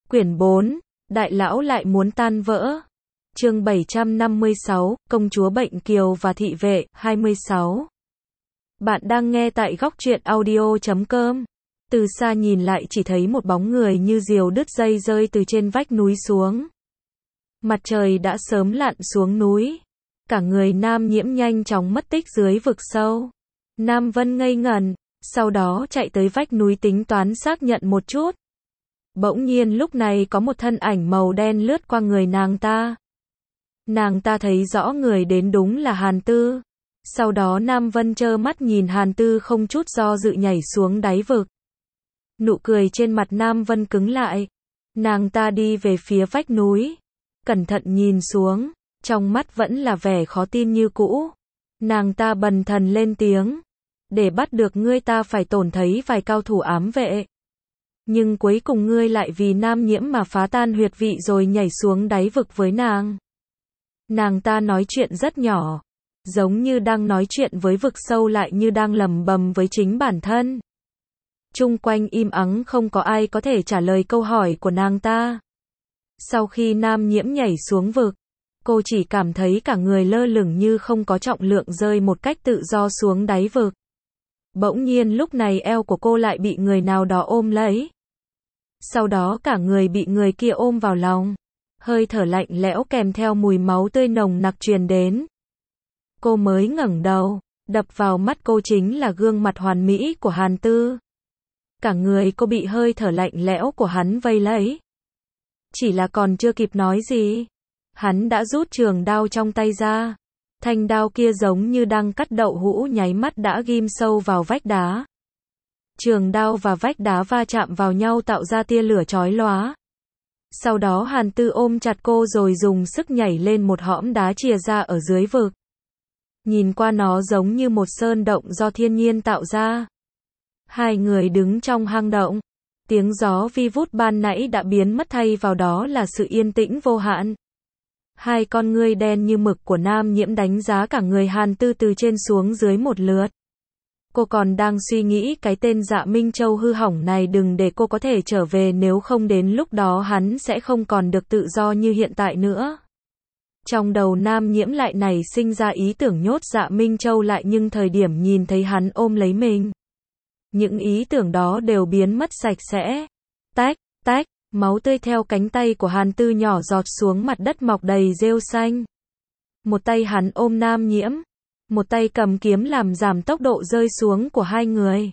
Quyển 4, Đại lão lại muốn tan vỡ. Chương 756, Công chúa Bệnh Kiều và thị vệ, 26. Bạn đang nghe tại góc truyện audio.com. Từ xa nhìn lại chỉ thấy một bóng người như diều đứt dây rơi từ trên vách núi xuống. Mặt trời đã sớm lặn xuống núi. Cả người Nam Nhiễm nhanh chóng mất tích dưới vực sâu. Nam Vân ngây ngẩn, sau đó chạy tới vách núi tính toán xác nhận một chút. Bỗng nhiên lúc này có một thân ảnh màu đen lướt qua người nàng ta. Nàng ta thấy rõ người đến đúng là Hàn Tư. Sau đó Nam Vân trơ mắt nhìn Hàn Tư không chút do dự nhảy xuống đáy vực. Nụ cười trên mặt Nam Vân cứng lại. Nàng ta đi về phía vách núi. Cẩn thận nhìn xuống, trong mắt vẫn là vẻ khó tin như cũ. Nàng ta bần thần lên tiếng. Để bắt được ngươi ta phải tổn thấy vài cao thủ ám vệ. Nhưng cuối cùng ngươi lại vì Nam Nhiễm mà phá tan huyệt vị rồi nhảy xuống đáy vực với nàng. Nàng ta nói chuyện rất nhỏ, giống như đang nói chuyện với vực sâu lại như đang lẩm bẩm với chính bản thân. Chung quanh im ắng không có ai có thể trả lời câu hỏi của nàng ta. Sau khi Nam Nhiễm nhảy xuống vực, cô chỉ cảm thấy cả người lơ lửng như không có trọng lượng rơi một cách tự do xuống đáy vực. Bỗng nhiên lúc này eo của cô lại bị người nào đó ôm lấy. Sau đó cả người bị người kia ôm vào lòng. Hơi thở lạnh lẽo kèm theo mùi máu tươi nồng nặc truyền đến. Cô mới ngẩng đầu, đập vào mắt cô chính là gương mặt hoàn mỹ của Hàn Tư. Cả người cô bị hơi thở lạnh lẽo của hắn vây lấy. Chỉ là còn chưa kịp nói gì, hắn đã rút trường đao trong tay ra. Thanh đao kia giống như đang cắt đậu hũ nháy mắt đã ghim sâu vào vách đá. Trường đao và vách đá va chạm vào nhau tạo ra tia lửa chói lóa. Sau đó Hàn Tư ôm chặt cô rồi dùng sức nhảy lên một hõm đá chìa ra ở dưới vực. Nhìn qua nó giống như một sơn động do thiên nhiên tạo ra. Hai người đứng trong hang động. Tiếng gió vi vút ban nãy đã biến mất thay vào đó là sự yên tĩnh vô hạn. Hai con ngươi đen như mực của Nam Nhiễm đánh giá cả người Hàn Tư từ trên xuống dưới một lượt. Cô còn đang suy nghĩ cái tên Dạ Minh Châu hư hỏng này đừng để cô có thể trở về, nếu không đến lúc đó hắn sẽ không còn được tự do như hiện tại nữa. Trong đầu Nam Nhiễm lại nảy sinh ra ý tưởng nhốt Dạ Minh Châu lại, nhưng thời điểm nhìn thấy hắn ôm lấy mình, những ý tưởng đó đều biến mất sạch sẽ. Tách, tách, máu tươi theo cánh tay của Hàn Tư nhỏ giọt xuống mặt đất mọc đầy rêu xanh. Một tay hắn ôm Nam Nhiễm, một tay cầm kiếm làm giảm tốc độ rơi xuống của hai người.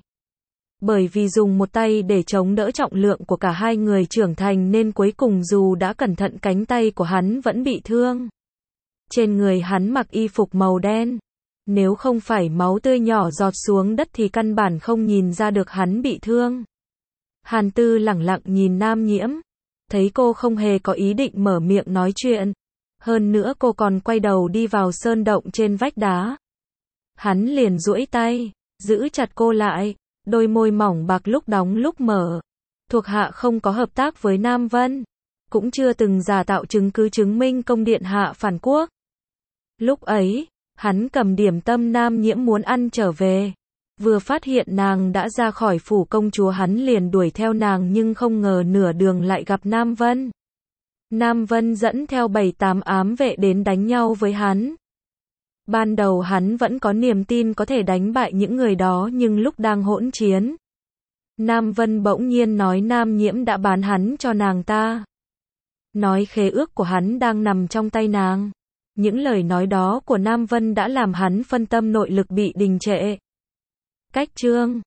Bởi vì dùng một tay để chống đỡ trọng lượng của cả hai người trưởng thành nên cuối cùng dù đã cẩn thận cánh tay của hắn vẫn bị thương. Trên người hắn mặc y phục màu đen. Nếu không phải máu tươi nhỏ giọt xuống đất thì căn bản không nhìn ra được hắn bị thương. Hàn Tư lẳng lặng nhìn Nam Nhiễm. Thấy cô không hề có ý định mở miệng nói chuyện. Hơn nữa cô còn quay đầu đi vào sơn động trên vách đá. Hắn liền duỗi tay, giữ chặt cô lại, đôi môi mỏng bạc lúc đóng lúc mở. Thuộc hạ không có hợp tác với Nam Vân, cũng chưa từng giả tạo chứng cứ chứng minh công điện hạ phản quốc. Lúc ấy, hắn cầm điểm tâm Nam Nhiễm muốn ăn trở về. Vừa phát hiện nàng đã ra khỏi phủ công chúa hắn liền đuổi theo nàng, nhưng không ngờ nửa đường lại gặp Nam Vân. Nam Vân dẫn theo 7-8 ám vệ đến đánh nhau với hắn. Ban đầu hắn vẫn có niềm tin có thể đánh bại những người đó, nhưng lúc đang hỗn chiến, Nam Vân bỗng nhiên nói Nam Nhiễm đã bán hắn cho nàng ta. Nói khế ước của hắn đang nằm trong tay nàng. Những lời nói đó của Nam Vân đã làm hắn phân tâm, nội lực bị đình trệ. Cách chương